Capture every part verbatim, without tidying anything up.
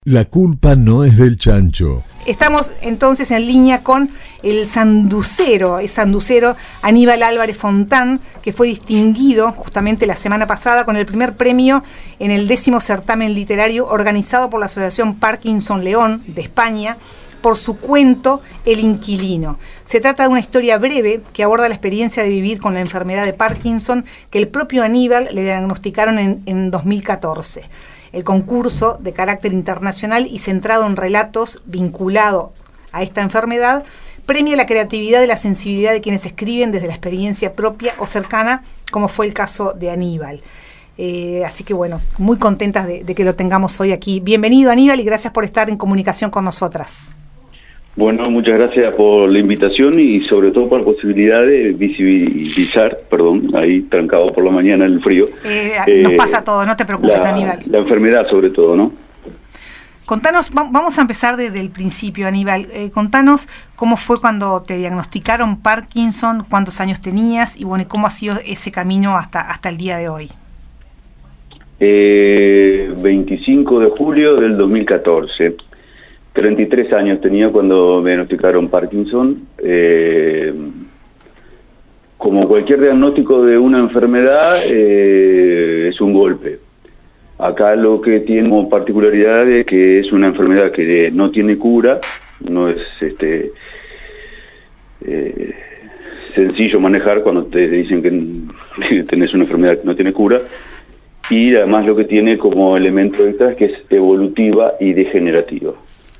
La culpa no es del chancho. Estamos entonces en línea con el sanducero, el sanducero Aníbal Álvarez Fontán, que fue distinguido justamente la semana pasada con el primer premio en el décimo certamen literario organizado por la Asociación Parkinson León de España por su cuento El inquilino. Se trata de una historia breve que aborda la experiencia de vivir con la enfermedad de Parkinson que el propio Aníbal le diagnosticaron en, en dos mil catorce. El concurso, de carácter internacional y centrado en relatos vinculados a esta enfermedad, premia la creatividad y la sensibilidad de quienes escriben desde la experiencia propia o cercana, como fue el caso de Aníbal. Eh, así que bueno, muy contentas de, de que lo tengamos hoy aquí. Bienvenido, Aníbal, y gracias por estar en comunicación con nosotras. Bueno, muchas gracias por la invitación y sobre todo por la posibilidad de visibilizar, perdón, ahí trancado por la mañana en el frío. Eh, eh, nos pasa todo, no te preocupes, la, Aníbal. La enfermedad sobre todo, ¿no? Contanos, va, vamos a empezar desde el principio, Aníbal. Eh, contanos cómo fue cuando te diagnosticaron Parkinson, cuántos años tenías y bueno, y cómo ha sido ese camino hasta, hasta el día de hoy. Eh, veinticinco de julio del dos mil catorce. treinta y tres años tenía cuando me diagnosticaron Parkinson. Eh, como cualquier diagnóstico de una enfermedad, eh, es un golpe. Acá lo que tiene como particularidad es que es una enfermedad que no tiene cura, no es este eh, sencillo manejar cuando te dicen que, que tenés una enfermedad que no tiene cura, y además lo que tiene como elemento extra es que es evolutiva y degenerativa.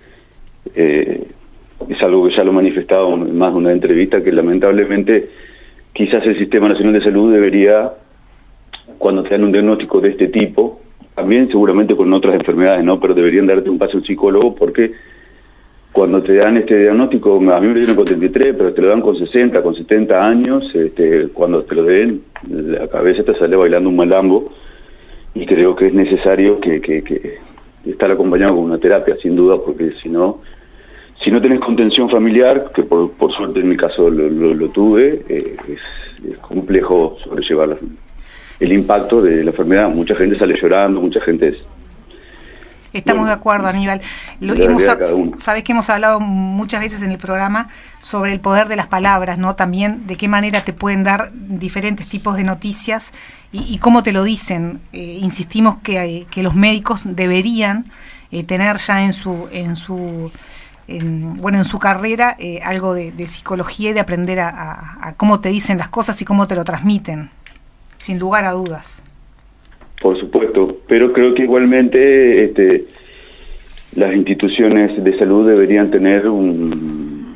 Eh, es algo que ya lo he manifestado en más de una entrevista, que lamentablemente quizás el Sistema Nacional de Salud debería, cuando te dan un diagnóstico de este tipo, también seguramente con otras enfermedades, ¿no? Pero deberían darte un paso al psicólogo, porque cuando te dan este diagnóstico, a mí me lo dieron con treinta y tres, pero te lo dan con sesenta, con setenta años, este, cuando te lo den, la cabeza te sale bailando un malambo, y creo que es necesario que, que, que estar acompañado con una terapia, sin duda, porque si no, si no tenés contención familiar, que por, por suerte en mi caso lo, lo, lo tuve, eh, es, es complejo sobrellevar la, el impacto de la enfermedad. Mucha gente sale llorando, mucha gente es... Estamos bueno, de acuerdo, Aníbal. Lo, hemos, sabés que hemos hablado muchas veces en el programa sobre el poder de las palabras, ¿no? También de qué manera te pueden dar diferentes tipos de noticias y, y cómo te lo dicen. Eh, insistimos que, que los médicos deberían eh, tener ya en su en su en, bueno en su carrera eh, algo de, de psicología y de aprender a, a, a cómo te dicen las cosas y cómo te lo transmiten, sin lugar a dudas. Por supuesto, pero creo que igualmente este, las instituciones de salud deberían tener un,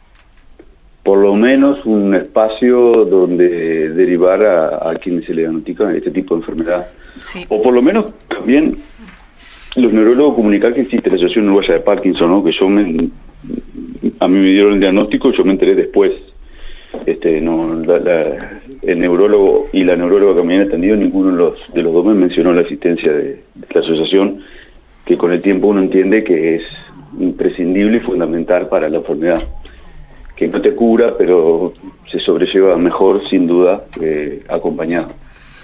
por lo menos un espacio donde derivar a, a quienes se le diagnostican este tipo de enfermedad. Sí. O por lo menos también los neurólogos comunicar que existe la Asociación Uruguaya de Parkinson, ¿no? Que yo me, a mí me dieron el diagnóstico y yo me enteré después. Este, no, la, la, el neurólogo y la neuróloga que me habían atendido, ninguno de los, de los dos me mencionó la existencia de, de la asociación, que con el tiempo uno entiende que es imprescindible y fundamental para la enfermedad, que no te cura, pero se sobrelleva mejor, sin duda, eh, acompañado.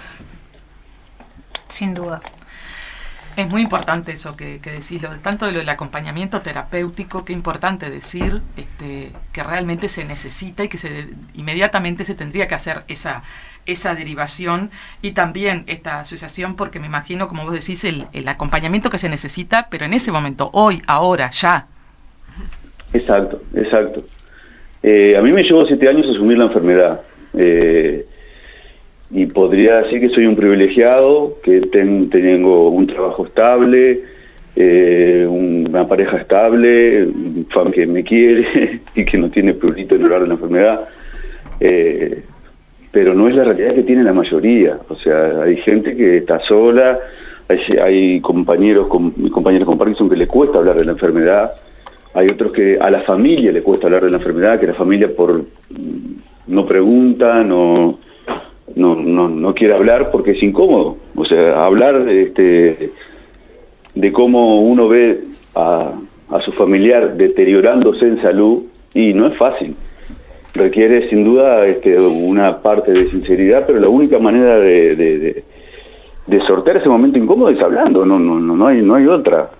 Sin duda. Es muy importante eso que, que decís, lo, tanto de lo del acompañamiento terapéutico, qué importante decir este, que realmente se necesita y que se inmediatamente se tendría que hacer esa esa derivación, y también esta asociación, porque me imagino, como vos decís, el, el acompañamiento que se necesita, pero en ese momento, hoy, ahora, ya. Exacto, exacto. Eh, a mí me llevó siete años asumir la enfermedad. Eh, Y podría decir que soy un privilegiado, que ten, tengo un trabajo estable, eh, una pareja estable, un fan que me quiere y que no tiene prurito en hablar de la enfermedad. Eh, pero no es la realidad que tiene la mayoría. O sea, hay gente que está sola, hay, hay compañeros con, compañeros con Parkinson que le cuesta hablar de la enfermedad, hay otros que a la familia le cuesta hablar de la enfermedad, que la familia por no pregunta, no... No, no, no quiere hablar porque es incómodo. O sea, hablar este, de cómo uno ve a, a su familiar deteriorándose en salud, y no es fácil. Requiere sin duda este, una parte de sinceridad, pero la única manera de, de, de, de sortear ese momento incómodo es hablando, no, no, no, no hay, no hay otra.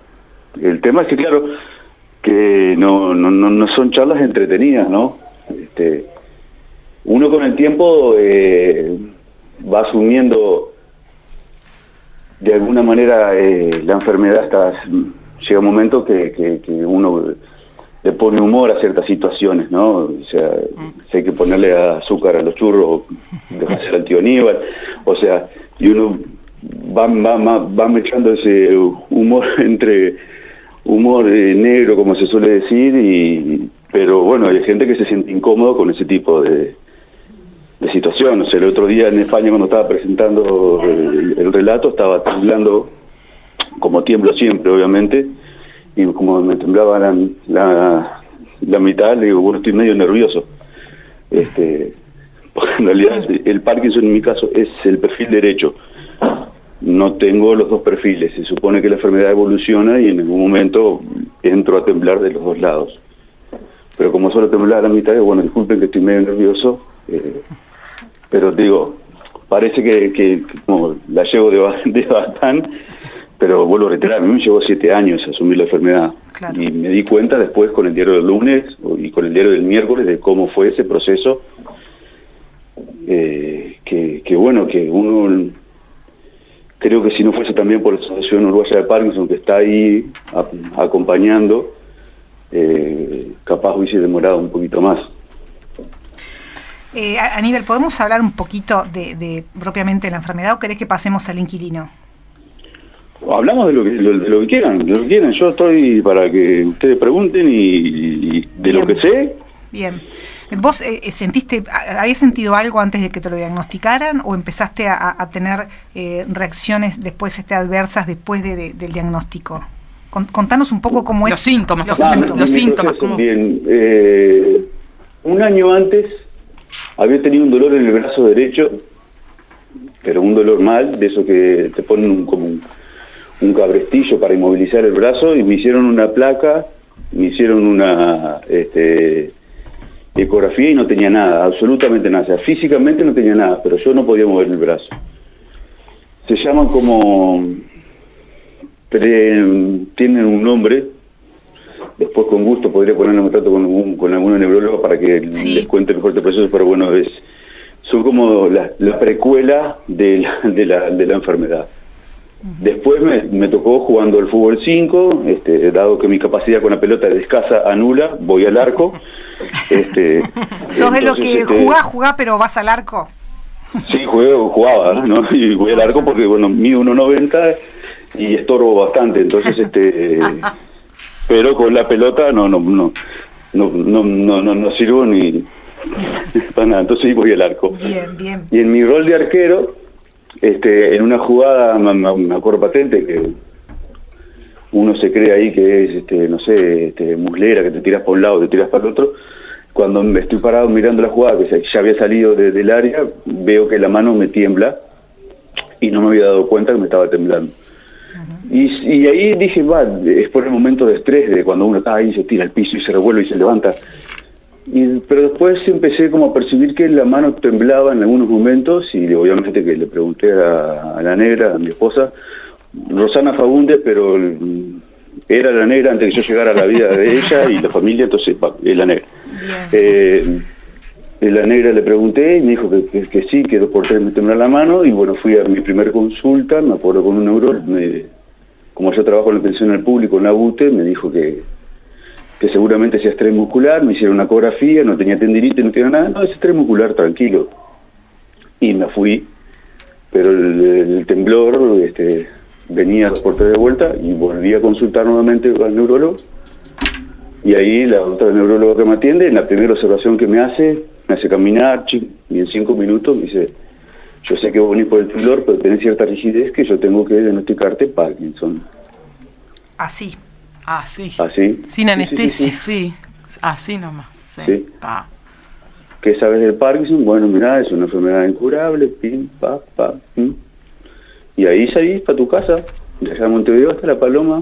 El tema es que, claro, que no, no, no, no son charlas entretenidas, ¿no? Este, uno con el tiempo eh, va asumiendo de alguna manera eh, la enfermedad. Hasta llega un momento que, que, que uno le pone humor a ciertas situaciones, ¿no? O sea, si hay que ponerle azúcar a los churros, dejarse al tío Aníbal, o sea, y uno va, va, va, va mezclando ese humor entre humor eh, negro, como se suele decir, y pero bueno, hay gente que se siente incómodo con ese tipo de, de situación. O sea, el otro día en España, cuando estaba presentando el, el relato, estaba temblando, como tiemblo siempre, obviamente, y como me temblaba la, la, la mitad, le digo, bueno, estoy medio nervioso. Este, porque en realidad el Parkinson en mi caso es el perfil derecho. No tengo los dos perfiles. Se supone que la enfermedad evoluciona y en algún momento entro a temblar de los dos lados. Pero como solo temblar a la mitad, bueno, disculpen que estoy medio nervioso, eh, pero digo, parece que, que como la llevo de, de bastante, pero vuelvo a reiterar, a mí me llevó siete años asumir la enfermedad. Claro. Y me di cuenta después con el diario del lunes y con el diario del miércoles de cómo fue ese proceso, eh, que, que bueno, que uno, creo que si no fuese también por la Asociación Uruguaya de Parkinson, que está ahí a, acompañando, eh, capaz hubiese demorado un poquito más. Eh, Aníbal, ¿podemos hablar un poquito de, de propiamente de la enfermedad o querés que pasemos al inquilino? Hablamos de lo que de lo que quieran, de lo que quieran. Yo estoy para que ustedes pregunten y, y de Bien. Lo que sé. Bien. ¿Vos eh, sentiste, habías sentido algo antes de que te lo diagnosticaran o empezaste a, a tener eh, reacciones después este, adversas después de, de, del diagnóstico? Con, contanos un poco cómo los es. Síntomas, los síntomas. síntomas. Los síntomas. ¿Cómo? Bien. Eh, un año antes había tenido un dolor en el brazo derecho, pero un dolor mal, de eso que te ponen un, como un, un cabrestillo para inmovilizar el brazo, y me hicieron una placa, me hicieron una este, ecografía y no tenía nada, absolutamente nada. O sea, físicamente no tenía nada, pero yo no podía mover el brazo. Se llaman como... Pre, tienen un nombre, después con gusto podría ponerme en contacto con, un, con alguna neuróloga para que sí. les cuente mejor este proceso, pero bueno, es son como la, la precuela de la, de la, de la enfermedad. Uh-huh. Después me, me tocó jugando al fútbol cinco, este, dado que mi capacidad con la pelota es escasa, anula, voy al arco. Este, ¿Sos de lo que este, jugás, jugás, pero vas al arco? Sí, juego, jugaba, ¿no? Y voy al arco porque, bueno, mido uno noventa y estorbo bastante, entonces, este... pero con la pelota no, no, no, no, no, no, no, no sirvo ni para nada, entonces voy al arco. Bien, bien. Y en mi rol de arquero, este, en una jugada, me, me acuerdo patente que uno se cree ahí que es, este, no sé, este, muslera, que te tiras para un lado, te tiras para el otro. Cuando me estoy parado mirando la jugada, que ya había salido de, del área, veo que la mano me tiembla y no me había dado cuenta que me estaba temblando. Uh-huh. Y, y ahí dije, va, es por el momento de estrés, de cuando uno está ahí, se tira al piso y se revuelve y se levanta. Y, pero después empecé como a percibir que la mano temblaba en algunos momentos y obviamente que le pregunté a, a la negra, a mi esposa, Rosana Fagundes, pero era la negra antes de que yo llegara a la vida de ella y la familia, entonces va, es la negra. Eh, la negra le pregunté y me dijo que, que, que sí, que dos por tres me temblaba la mano, y bueno, fui a mi primer consulta, me acuerdo con un neurólogo, me, como yo trabajo en la atención al público en la U T E, me dijo que, que seguramente sea estrés muscular, me hicieron una ecografía, no tenía tendinitis, no tenía nada, no, es estrés muscular, tranquilo. Y me fui, pero el, el temblor este, venía dos por tres de vuelta y volví a consultar nuevamente al neurólogo. Y ahí la otra neuróloga que me atiende, en la primera observación que me hace, me hace caminar, y en cinco minutos me dice, yo sé que vos venís por el temblor, pero tenés cierta rigidez que yo tengo que diagnosticarte Parkinson. Así. Así. Así. Sin anestesia. Sí, sí, sí. Así nomás. Sí. Sí. Pa. ¿Qué sabes del Parkinson? Bueno, mirá, es una enfermedad incurable, pim, pa, pa, pim. Y ahí salís para tu casa, desde Montevideo hasta La Paloma.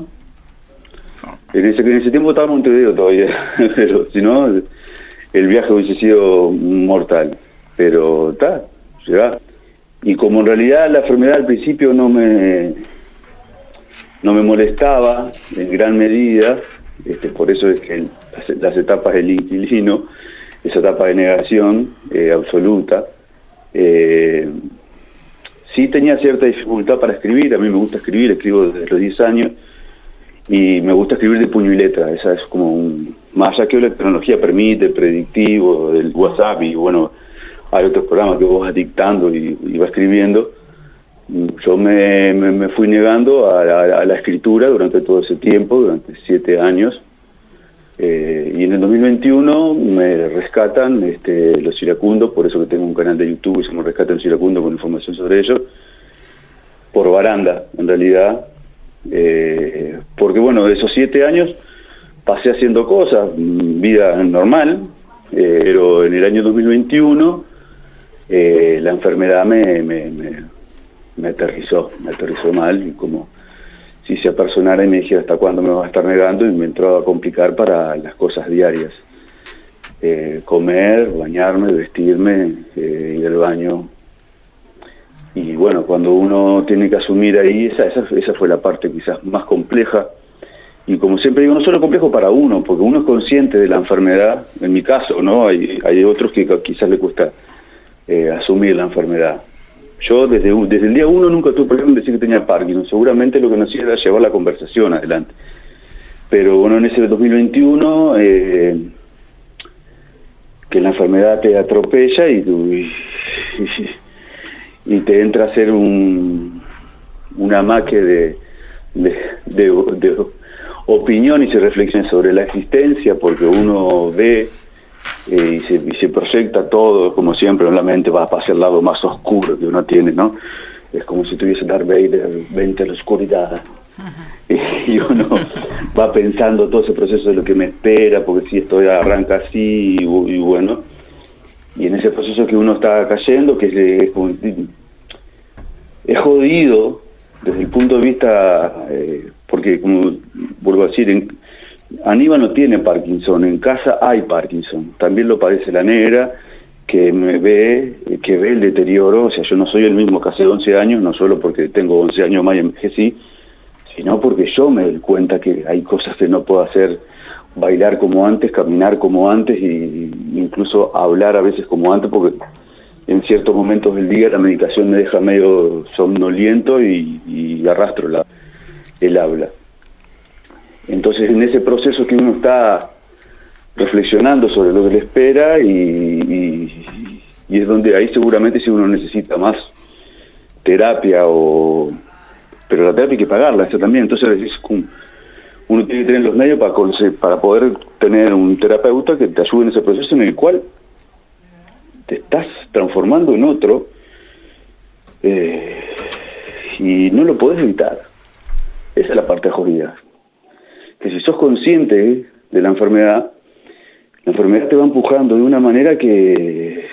En ese, en ese tiempo estaba en Montevideo todavía, pero si no, el viaje hubiese sido mortal. Pero está, llegá. Y como en realidad la enfermedad al principio no me no me molestaba en gran medida, este, por eso es que el, las, las etapas del inquilino, esa etapa de negación eh, absoluta, eh, sí tenía cierta dificultad para escribir. A mí me gusta escribir, escribo desde los diez años, y me gusta escribir de puño y letra. Esa es como un, más allá que la tecnología permite, el predictivo, el WhatsApp, y bueno, hay otros programas que vos vas dictando y, y vas escribiendo. Yo me, me, me fui negando a, a, a la escritura durante todo ese tiempo, durante siete años, eh, y en el dos mil veintiuno me rescatan este, los iracundos, por eso que tengo un canal de YouTube y se me rescatan los iracundos con información sobre ellos, por baranda, en realidad, eh, porque bueno, de esos siete años pasé haciendo cosas, vida normal, eh, pero en el año dos mil veintiuno eh, la enfermedad me... me, me me aterrizó, me aterrizó mal, y como si se apersonara y me dijera hasta cuándo me va a estar negando, y me entró a complicar para las cosas diarias, eh, comer, bañarme, vestirme, eh, ir al baño, y bueno, cuando uno tiene que asumir ahí, esa, esa, esa fue la parte quizás más compleja, y como siempre digo, no solo complejo para uno, porque uno es consciente de la enfermedad, en mi caso, ¿no? Hay, hay otros que quizás le cuesta eh, asumir la enfermedad. Yo desde, desde el día uno nunca tuve problema en decir que tenía Parkinson. Seguramente lo que no hacía era llevar la conversación adelante. Pero bueno, en ese dos mil veintiuno, eh, que la enfermedad te atropella y, y, y te entra a ser un, una maque de, de, de, de opiniones y reflexiones sobre la existencia, porque uno ve... Eh, y, se, y se proyecta todo, como siempre, en la mente va hacia el lado más oscuro que uno tiene, ¿no? Es como si tuviese Darth Vader, vente a la oscuridad. Uh-huh. Y uno va pensando todo ese proceso de lo que me espera, porque si esto arranca así, y, y bueno, y en ese proceso que uno está cayendo, que es, es, como, es jodido desde el punto de vista, eh, porque como vuelvo a decir, en, Aníbal no tiene Parkinson, en casa hay Parkinson, también lo padece la negra, que me ve, que ve el deterioro. O sea, yo no soy el mismo que hace once años, no solo porque tengo once años más y envejecí, sino porque yo me doy cuenta que hay cosas que no puedo hacer, bailar como antes, caminar como antes, y incluso hablar a veces como antes, porque en ciertos momentos del día la medicación me deja medio somnoliento y, y arrastro la, el habla. Entonces, en ese proceso que uno está reflexionando sobre lo que le espera, y, y, y es donde ahí seguramente si uno necesita más terapia, o pero la terapia hay que pagarla, eso también. Entonces es, uno tiene que tener los medios para, para poder tener un terapeuta que te ayude en ese proceso en el cual te estás transformando en otro, eh, y no lo podés evitar. Esa es la parte jodida. Que si sos consciente de la enfermedad, la enfermedad te va empujando de una manera que,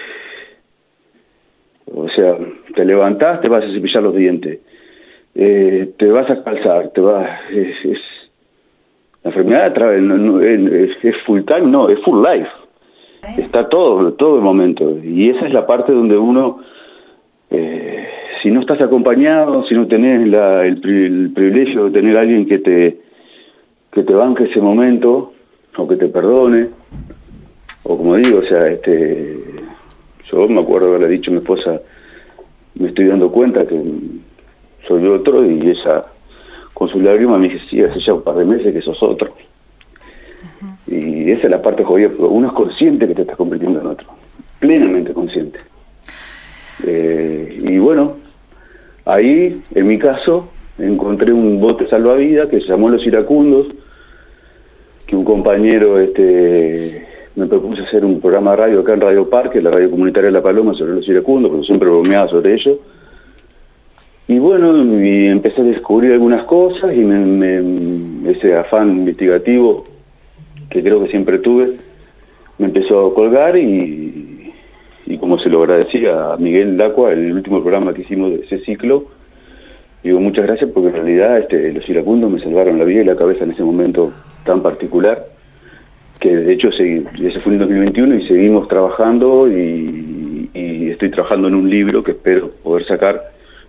o sea, te levantás, te vas a cepillar los dientes, eh, te vas a calzar, te vas, es, es la enfermedad trae, no, no, es, es full time, no, es full life, está todo, todo el momento, y esa es la parte donde uno, eh, si no estás acompañado, si no tenés la, el, el privilegio de tener a alguien que te que te banque ese momento, o que te perdone, o como digo, o sea, este, yo me acuerdo haberle dicho a mi esposa, me estoy dando cuenta que soy otro, y ella con sus lágrimas me dice, sí, hace ya un par de meses que sos otro. Uh-huh. Y esa es la parte jodida, porque uno es consciente que te estás convirtiendo en otro, plenamente consciente. Eh, y bueno, ahí, en mi caso, encontré un bote salvavidas que se llamó Los Iracundos, que un compañero este, me propuso hacer un programa de radio acá en Radio Parque, la radio comunitaria de La Paloma, sobre los iracundos, porque siempre bromeaba sobre ello. Y bueno, y empecé a descubrir algunas cosas, y me, me, ese afán investigativo que creo que siempre tuve, me empezó a colgar, y, y como se lo agradecí a Miguel Dacua, el último programa que hicimos de ese ciclo, digo muchas gracias, porque en realidad este, los iracundos me salvaron la vida y la cabeza en ese momento tan particular, que de hecho se, ese fue en dos mil veintiuno, y seguimos trabajando, y, y estoy trabajando en un libro que espero poder sacar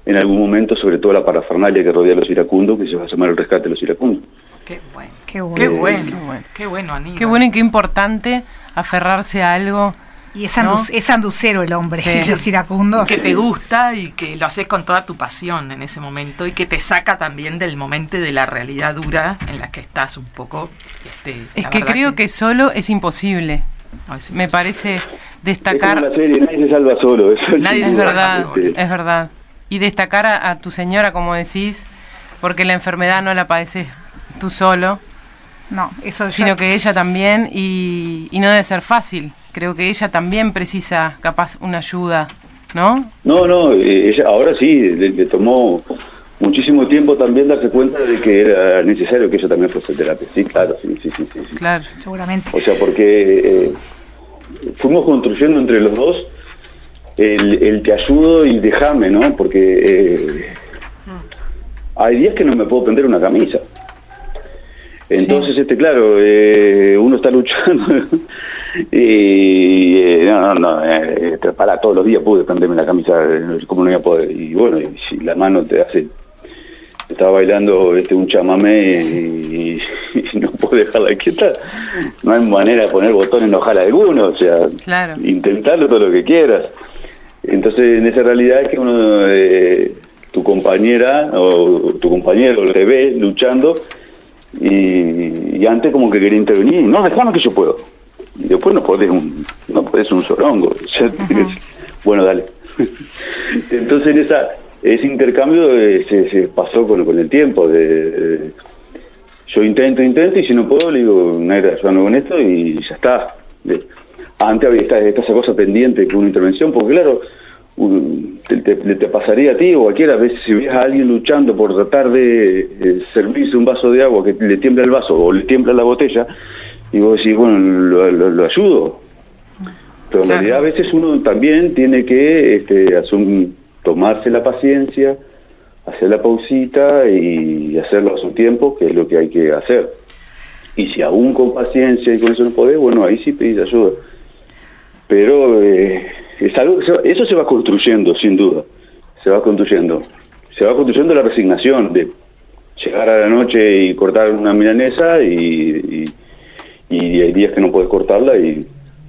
en algún momento sobre toda la parafernalia que rodea a los iracundos, que se va a llamar el rescate de los iracundos. Qué bueno, Qué bueno, qué bueno, qué bueno, qué bueno, Aníbal. Qué bueno y qué importante aferrarse a algo. Y es, andu- ¿no? es anducero el hombre, Sí. los iracundos. Que te gusta y que lo haces con toda tu pasión en ese momento y que te saca también del momento y de la realidad dura en la que estás un poco. Este, Es que creo que... que solo es imposible. No, es Me parece Es destacar. como la serie, nadie se salva solo. Eso Nadie Es se salva verdad, solo. es verdad. Y destacar a, a tu señora, como decís, porque la enfermedad no la padeces tú solo, No, eso sino ya- que ella también, y, y no debe ser fácil. Creo que ella también precisa, capaz, una ayuda, ¿no? No, no, eh, ella ahora sí, le, le tomó muchísimo tiempo también darse cuenta de que era necesario que ella también fuese a terapia. Sí, claro, sí, sí, sí. sí, sí. Claro. seguramente. O sea, porque eh, fuimos construyendo entre los dos el, el te ayudo y déjame, ¿no? Porque eh, hay días que no me puedo prender una camisa. Entonces, Sí. este, claro, eh, uno está luchando y eh, no, no, no, eh, para todos los días pude prenderme la camisa, eh, ¿cómo no iba a poder? Y bueno, y si la mano te hace, estaba bailando este un chamamé y, y no puedo dejarla quieta, no hay manera de poner botón en ojala alguno, o sea, Claro. intentarlo todo lo que quieras. Entonces, en esa realidad es que uno, eh, tu compañera o tu compañero te ve luchando y, y antes como que quería intervenir, no, déjame que yo puedo. Y después no podés un, no podés un sorongo. O sea, Ujú. bueno, dale. Entonces en esa, ese intercambio eh, se, se pasó con, con el tiempo. De, de- yo intento, intento y si no puedo le digo, Negra, ayúdame con esto y ya está. De- antes había esta, esta esa cosa pendiente con una intervención, porque claro, un- te, te- te pasaría a ti o a cualquiera, a veces si ves a alguien luchando por tratar de eh, servirse un vaso de agua que le tiembla el vaso o le tiembla la botella, y vos decís, bueno, lo, lo- lo ayudo. Pero en Claro. realidad a veces uno también tiene que este, asum- tomarse la paciencia, hacer la pausita y hacerlo a su tiempo, que es lo que hay que hacer. Y si aún con paciencia y con eso no podés, bueno, ahí sí pedís ayuda. Pero eh, es algo que se va- eso se va construyendo, sin duda. Se va construyendo. Se va construyendo la resignación de llegar a la noche y cortar una milanesa y, y, y hay días que no puedes cortarla y,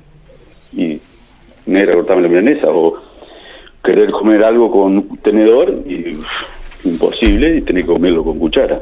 y Negra, cortarme la milanesa, o querer comer algo con un tenedor y uf, imposible y tener que comerlo con cuchara.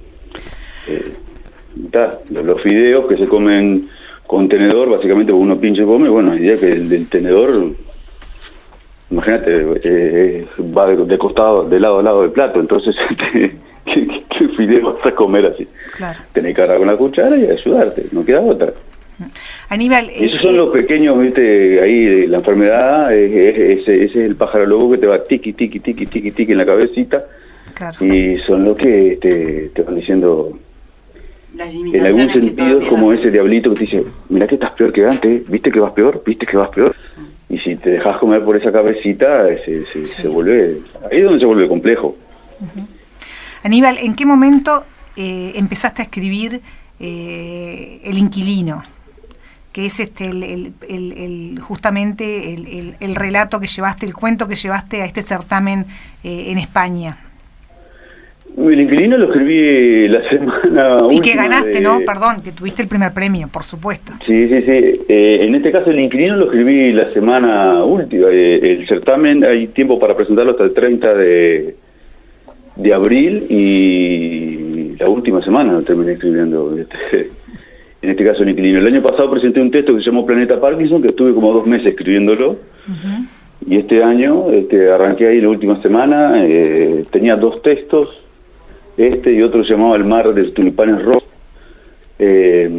Eh, ta, los, los fideos que se comen con tenedor, básicamente uno pinche y come, bueno, hay días que el del tenedor, imagínate, eh, va de, de costado, de lado a lado del plato, entonces ¿qué, qué, qué fideo vas a comer así? Claro. Tenés que agarrar con la cuchara y ayudarte, no queda otra. Aníbal, Y esos eh, son eh, los pequeños, viste, ahí de la enfermedad, es- es- ese, ese es el pájaro lobo que te va tiqui, tiqui, tiqui, tiqui, tiqui en la cabecita, claro. y son los que te, te van diciendo, Las en limitaciones algún que todos sentido es días como dan. ese diablito que te dice, mirá que estás peor que antes, viste que vas peor, viste que vas peor, y si te dejas comer por esa cabecita, se, se, Sí. se vuelve, ahí es donde se vuelve complejo. Aníbal, ¿en qué momento eh, empezaste a escribir eh, El Inquilino? Que es este el, el- el- el- justamente el, el- el relato que llevaste, el cuento que llevaste a este certamen eh, en España. El inquilino lo escribí la semana Y que última ganaste, de- ¿no? Perdón, que tuviste el primer premio, por supuesto. Sí, sí, sí. Eh, en este caso el inquilino lo escribí la semana última. Eh, el certamen hay tiempo para presentarlo hasta el treinta de, de abril y la última semana lo terminé escribiendo. Este, en este caso el inquilino. El año pasado presenté un texto que se llamó Planeta Parkinson, que estuve como dos meses escribiéndolo. Ujú. Y este año este, arranqué ahí la última semana. Eh, tenía dos textos. Este y otro se llamaba El mar de tulipanes rojos. Eh,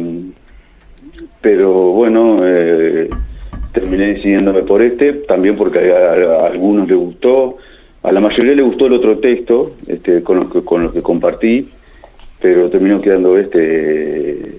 pero bueno, eh, terminé decidiéndome por este, también porque a, a algunos les gustó, a la mayoría le gustó el otro texto, este, con los que, con los que compartí, pero terminó quedando este.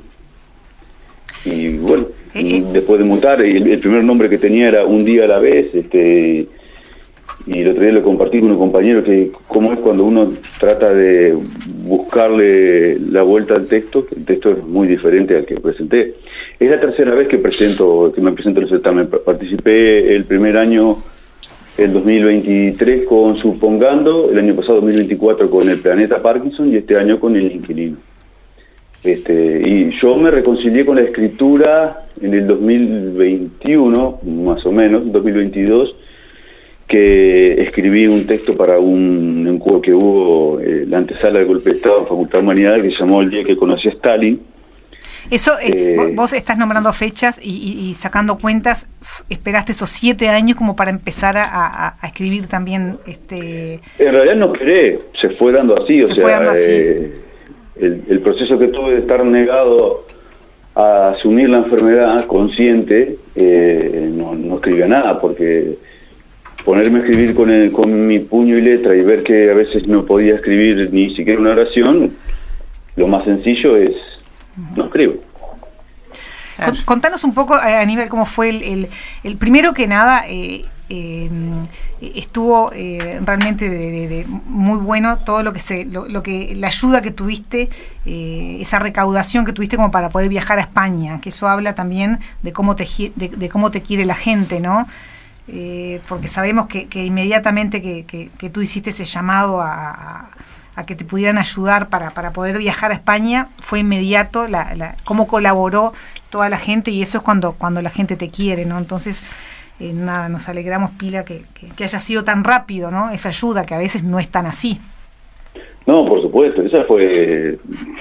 Y bueno, Eh, eh. después de mutar, el, el primer nombre que tenía era Un día a la vez, este. Y el otro día lo compartí con un compañero que cómo es cuando uno trata de buscarle la vuelta al texto, que el texto es muy diferente al que presenté. Es la tercera vez que presento, que me presento en el certamen. Participé el primer año el dos mil veintitrés con Supongando, el año pasado dos mil veinticuatro con El Planeta Parkinson y este año con El Inquilino. Este, y yo me reconcilié con la escritura en el dos mil veintiuno, más o menos, dos mil veintidós, que escribí un texto para un encuentro que hubo en la antesala del golpe de Estado en Facultad de Humanidades, que se llamó El día que conocí a Stalin. Eso, eh, eh, vos estás nombrando fechas y, y, y sacando cuentas, esperaste esos siete años como para empezar a, a, a escribir también. este En realidad no esperé, se fue dando así, o se sea, fue dando así. Eh, el, el proceso que tuve de estar negado a asumir la enfermedad consciente, eh, no, no escribía nada, porque ponerme a escribir con, el, con mi puño y letra y ver que a veces no podía escribir ni siquiera una oración, lo más sencillo es no escribo. Con, contanos un poco, eh, Aníbal, cómo fue el, el, el primero que nada, eh, eh, estuvo eh, realmente de, de, de muy bueno todo lo que se, lo, lo que, la ayuda que tuviste, eh, esa recaudación que tuviste como para poder viajar a España, que eso habla también de cómo te, de, de cómo te quiere la gente, ¿no? Eh, porque sabemos que, que inmediatamente que, que, que tú hiciste ese llamado a, a a que te pudieran ayudar para, para poder viajar a España, fue inmediato la, la, cómo colaboró toda la gente, y eso es cuando, cuando la gente te quiere, ¿no? Entonces, eh, nada, nos alegramos pila que, que, que haya sido tan rápido, ¿no? Esa ayuda, que a veces no es tan así. No, por supuesto, esa fue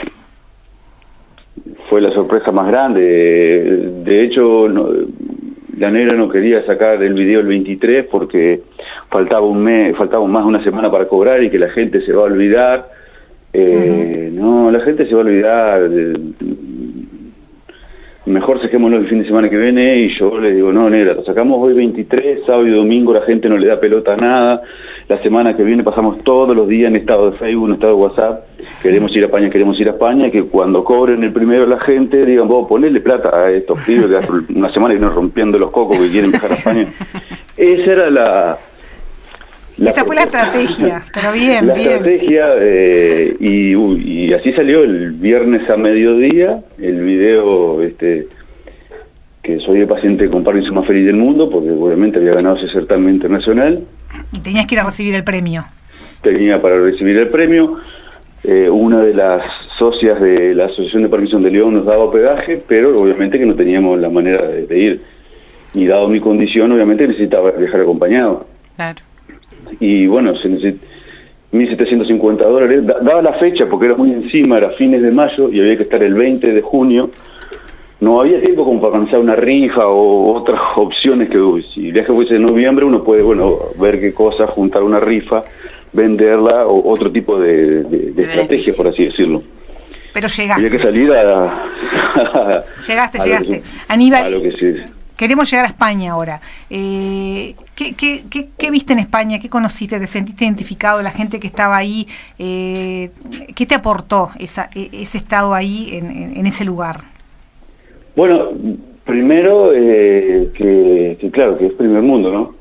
fue la sorpresa más grande. De hecho, no, la negra no quería sacar el video el veintitrés porque faltaba un mes, faltaba más de una semana para cobrar y que la gente se va a olvidar. Eh, uh-huh. No, la gente se va a olvidar. Mejor saquémoslo el fin de semana que viene. Y yo le digo, no, negra, lo sacamos hoy veintitrés, sábado y domingo, la gente no le da pelota a nada. La semana que viene pasamos todos los días en estado de Facebook, en estado de WhatsApp. Queremos ir a España, queremos ir a España, que cuando cobren el primero la gente digan, vos ponerle plata a estos pibes que hace una semana que vienen rompiendo los cocos que quieren viajar a España. Esa era la... la Esa fue la estrategia, pero bien, la bien. La estrategia, eh, y, y así salió el viernes a mediodía, el video, este que soy el paciente con Parkinson más feliz del mundo, porque obviamente había ganado ese certamen internacional. Y tenías que ir a recibir el premio. Tenía para recibir el premio. Eh, una de las socias de la Asociación de Parkinson de León nos daba hospedaje, pero obviamente que no teníamos la manera de, de ir. Y dado mi condición, obviamente necesitaba viajar acompañado. Claro. Y bueno, se necesitó mil setecientos cincuenta dólares. Da, daba la fecha porque era muy encima, era fines de mayo y había que estar el veinte de junio. No había tiempo como para organizar una rifa o otras opciones que uy, si el viaje fuese en noviembre uno puede, bueno, ver qué cosa, juntar una rifa, venderla o otro tipo de, de, de estrategia, por así decirlo. Pero llegaste. Había que salir a... a llegaste, a llegaste. Que, Aníbal, a lo que sí. Queremos llegar a España ahora. Eh, ¿qué, qué, qué, ¿Qué viste en España? ¿Qué conociste? ¿Te sentiste identificado? ¿La gente que estaba ahí? Eh, ¿Qué te aportó esa, ese estado ahí en, en, en ese lugar? Bueno, primero, eh, que, que claro, que es primer mundo, ¿no?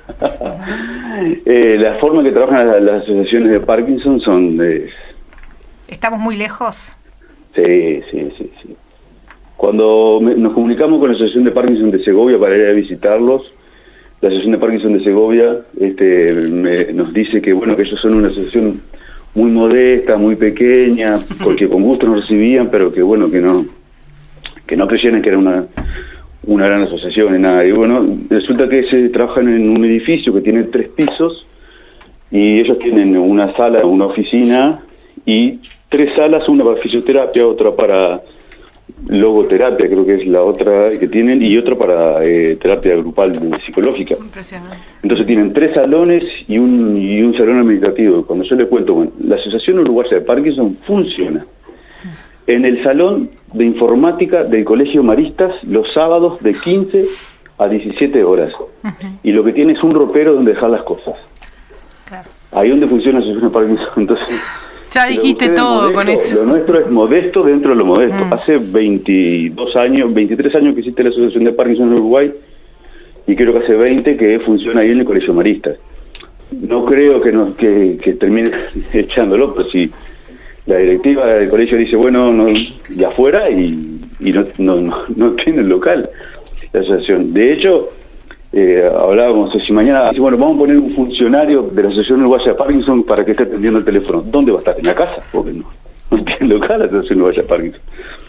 eh, la forma que trabajan las, las asociaciones de Parkinson son de... ¿Estamos muy lejos? Sí, sí, sí, sí. Cuando me, nos comunicamos con la Asociación de Parkinson de Segovia para ir a visitarlos, la Asociación de Parkinson de Segovia este, me, nos dice que, bueno, que ellos son una asociación muy modesta, muy pequeña, porque con gusto nos recibían, pero que, bueno, que no... que no creyeran que era una, una gran asociación ni nada. Y bueno, resulta que se trabajan en un edificio que tiene tres pisos y ellos tienen una sala, una oficina y tres salas, una para fisioterapia, otra para logoterapia, creo que es la otra que tienen, y otra para eh, terapia grupal psicológica. Impresionante. Entonces tienen tres salones y un, y un salón administrativo. Cuando yo les cuento, bueno, la Asociación Uruguaya de Parkinson funciona en el salón de informática del Colegio Maristas los sábados de quince a diecisiete horas. Uh-huh. Y lo que tiene es un ropero donde dejar las cosas. Claro. Ahí donde funciona la Asociación de Parkinson. Entonces, ya dijiste todo modesto, con eso. Lo nuestro es modesto dentro de lo modesto. Uh-huh. Hace veintidós años, veintitrés años que existe la Asociación de Parkinson en Uruguay y creo que hace veinte que funciona ahí en el Colegio Maristas. No creo que, nos, que, que termine echándolo, pero si la directiva del colegio dice, bueno, no, de afuera y, y no, no, no, no tiene el local, la asociación. De hecho, eh, hablábamos, si mañana, bueno, vamos a poner un funcionario de la Asociación Uruguaya de Parkinson para que esté atendiendo el teléfono. ¿Dónde va a estar? ¿En la casa? Porque no, no tiene local la Asociación Uruguaya de Parkinson.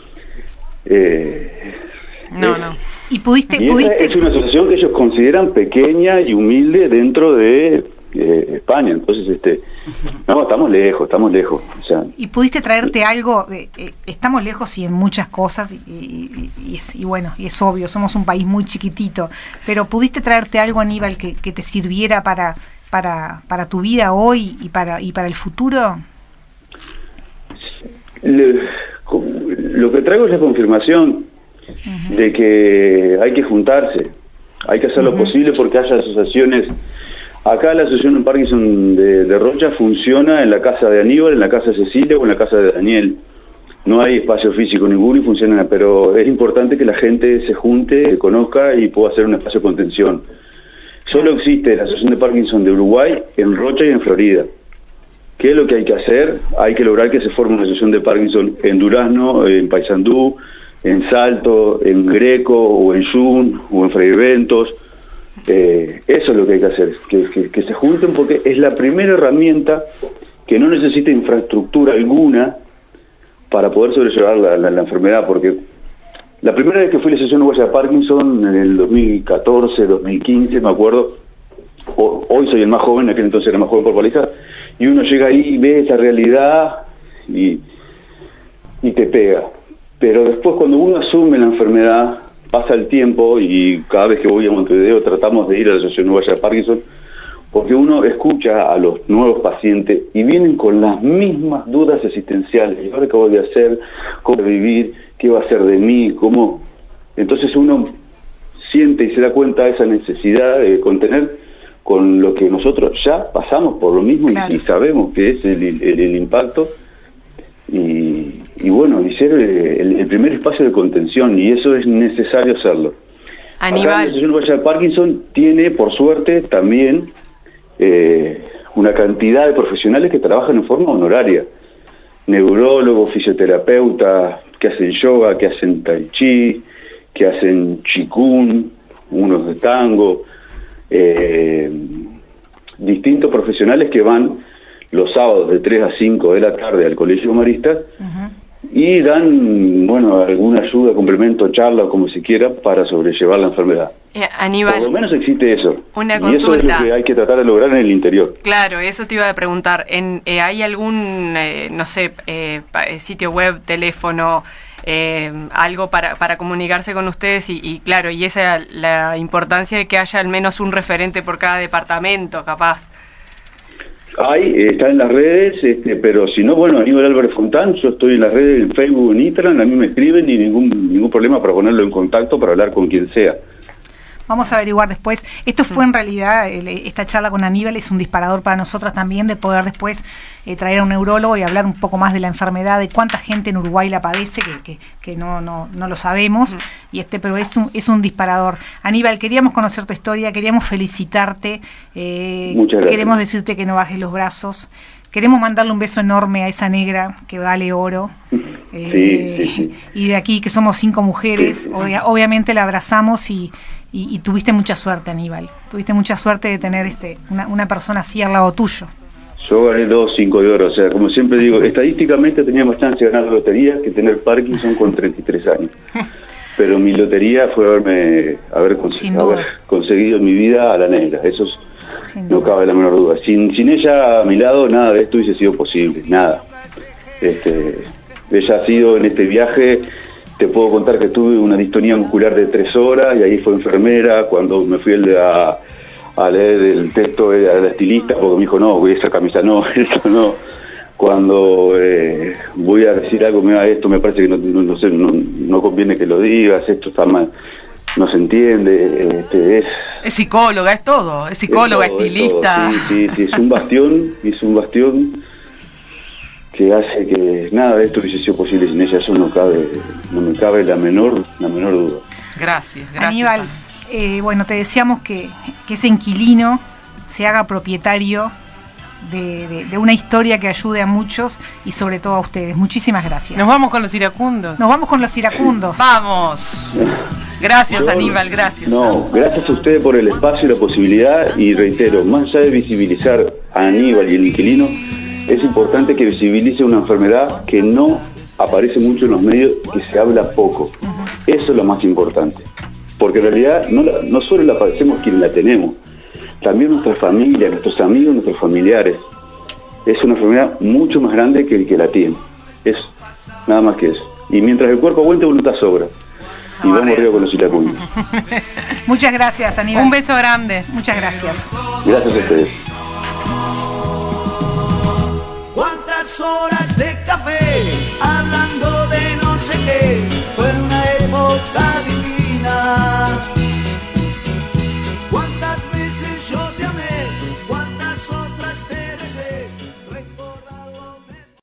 Eh, no, eh, no. Y pudiste, y pudiste... es una asociación que ellos consideran pequeña y humilde dentro de eh, España. Entonces, este, no, estamos lejos, estamos lejos. O sea, y pudiste traerte algo, eh, eh, estamos lejos y en muchas cosas, y, y, y, y, y bueno, y es obvio, somos un país muy chiquitito, pero pudiste traerte algo, Aníbal, que, que te sirviera para, para, para tu vida hoy y para, y para el futuro. Le, lo que traigo es la confirmación uh-huh. de que hay que juntarse, hay que hacer uh-huh. lo posible porque haya asociaciones. Acá la asociación en Parkinson de, de Rocha funciona en la casa de Aníbal, en la casa de Cecilia o en la casa de Daniel. No hay espacio físico ninguno y funciona, pero es importante que la gente se junte, se conozca y pueda hacer un espacio de contención. Solo existe la asociación de Parkinson de Uruguay en Rocha y en Florida. ¿Qué es lo que hay que hacer? Hay que lograr que se forme una asociación de Parkinson en Durazno, en Paysandú, en Salto, en Greco, o en Yun, o en Freiventos. Eh, eso es lo que hay que hacer, que, que, que se junten porque es la primera herramienta que no necesita infraestructura alguna para poder sobrellevar la, la, la enfermedad, porque la primera vez que fui a la Asociación Uruguaya de Parkinson, en el dos mil catorce, dos mil quince, me acuerdo, o, hoy soy el más joven, aquel entonces era más joven por paliza, y uno llega ahí y ve esa realidad y, y te pega. Pero después cuando uno asume la enfermedad, pasa el tiempo y cada vez que voy a Montevideo tratamos de ir a la Asociación Uruguaya de Parkinson, porque uno escucha a los nuevos pacientes y vienen con las mismas dudas existenciales. ¿Y ahora qué voy a hacer? ¿Cómo voy a vivir? ¿Qué va a ser de mí? ¿Cómo? Entonces uno siente y se da cuenta de esa necesidad de contener con lo que nosotros ya pasamos por lo mismo. Claro. y, y sabemos que es el, el, el impacto y, y bueno, y ser el, el primer espacio de contención, y eso es necesario hacerlo. Aníbal. Acá la Asociación Uruguaya de Parkinson tiene, por suerte, también eh, una cantidad de profesionales que trabajan en forma honoraria, neurólogos, fisioterapeutas, que hacen yoga, que hacen tai chi, que hacen qigong, unos de tango, eh, distintos profesionales que van los sábados de tres a cinco de la tarde al Colegio Marista uh-huh. y dan, bueno, alguna ayuda, complemento, charla o como se quiera para sobrellevar la enfermedad. Eh, Aníbal, por lo menos existe eso. Una y consulta. eso es lo que hay que tratar de lograr en el interior. Claro, eso te iba a preguntar. En, eh, ¿Hay algún, eh, no sé, eh, sitio web, teléfono, eh, algo para, para comunicarse con ustedes? Y, y claro, y esa es la importancia de que haya al menos un referente por cada departamento, capaz. Hay, está en las redes, este, pero si no, bueno, Aníbal Álvarez Fontán, yo estoy en las redes, en Facebook, en Instagram, a mí me escriben y ningún ningún problema para ponerlo en contacto, para hablar con quien sea. Vamos a averiguar después. Esto fue en realidad, esta charla con Aníbal es un disparador para nosotras también de poder después eh, traer a un neurólogo y hablar un poco más de la enfermedad, de cuánta gente en Uruguay la padece, que, que, que no, no, no lo sabemos, y este, pero es un, es un disparador. Aníbal, queríamos conocer tu historia, queríamos felicitarte, eh, Muchas gracias. Queremos decirte que no bajes los brazos. Queremos mandarle un beso enorme a esa negra que vale oro. Eh, sí, sí, sí. Y de aquí, que somos cinco mujeres, sí, sí. Obvia, obviamente la abrazamos y, y, y tuviste mucha suerte, Aníbal. Tuviste mucha suerte de tener este una, una persona así al lado tuyo. Yo gané dos, cinco de oro. O sea, como siempre digo, estadísticamente tenía más chance de ganar la lotería que tener Parkinson con treinta y tres años. Pero mi lotería fue haberme haber, conse- haber conseguido en mi vida a la negra. Eso es, no cabe la menor duda. Sin, sin ella a mi lado, nada de esto hubiese sido posible, nada. Este, ella ha sido en este viaje, te puedo contar que tuve una distonía muscular de tres horas y ahí fue enfermera. Cuando me fui a, a leer el texto a la estilista, porque me dijo, no, esa camisa no, eso no. Cuando eh, voy a decir algo, mira, esto me parece que no, no, no sé, no, no conviene que lo digas, esto está mal. No se entiende, este, es... Es psicóloga, es todo, es psicóloga, es todo, estilista. Es sí, sí, sí, es un bastión, es un bastión que hace que nada de esto hubiese sido posible sin ella, eso no cabe, no me cabe la menor, la menor duda. Gracias, gracias. Aníbal, eh, bueno, te deseamos que, que ese inquilino se haga propietario de, de, de una historia que ayude a muchos y sobre todo a ustedes. Muchísimas gracias. Nos vamos con los iracundos. Nos vamos con los iracundos. ¡Vamos! Gracias, Yo, Aníbal, gracias. No, gracias a ustedes por el espacio y la posibilidad, y reitero, más allá de visibilizar a Aníbal y el inquilino, es importante que visibilice una enfermedad que no aparece mucho en los medios, que se habla poco. Uh-huh. Eso es lo más importante, porque en realidad no, la, no solo la padecemos quienes la tenemos, también nuestra familia, nuestros amigos, nuestros familiares. Es una enfermedad mucho más grande que el que la tiene. Es nada más que eso. Y mientras el cuerpo aguante, voluntad sobra. Y vamos arriba con los iracundos. Muchas gracias, Aníbal. Un beso grande. Muchas gracias. Gracias a ustedes.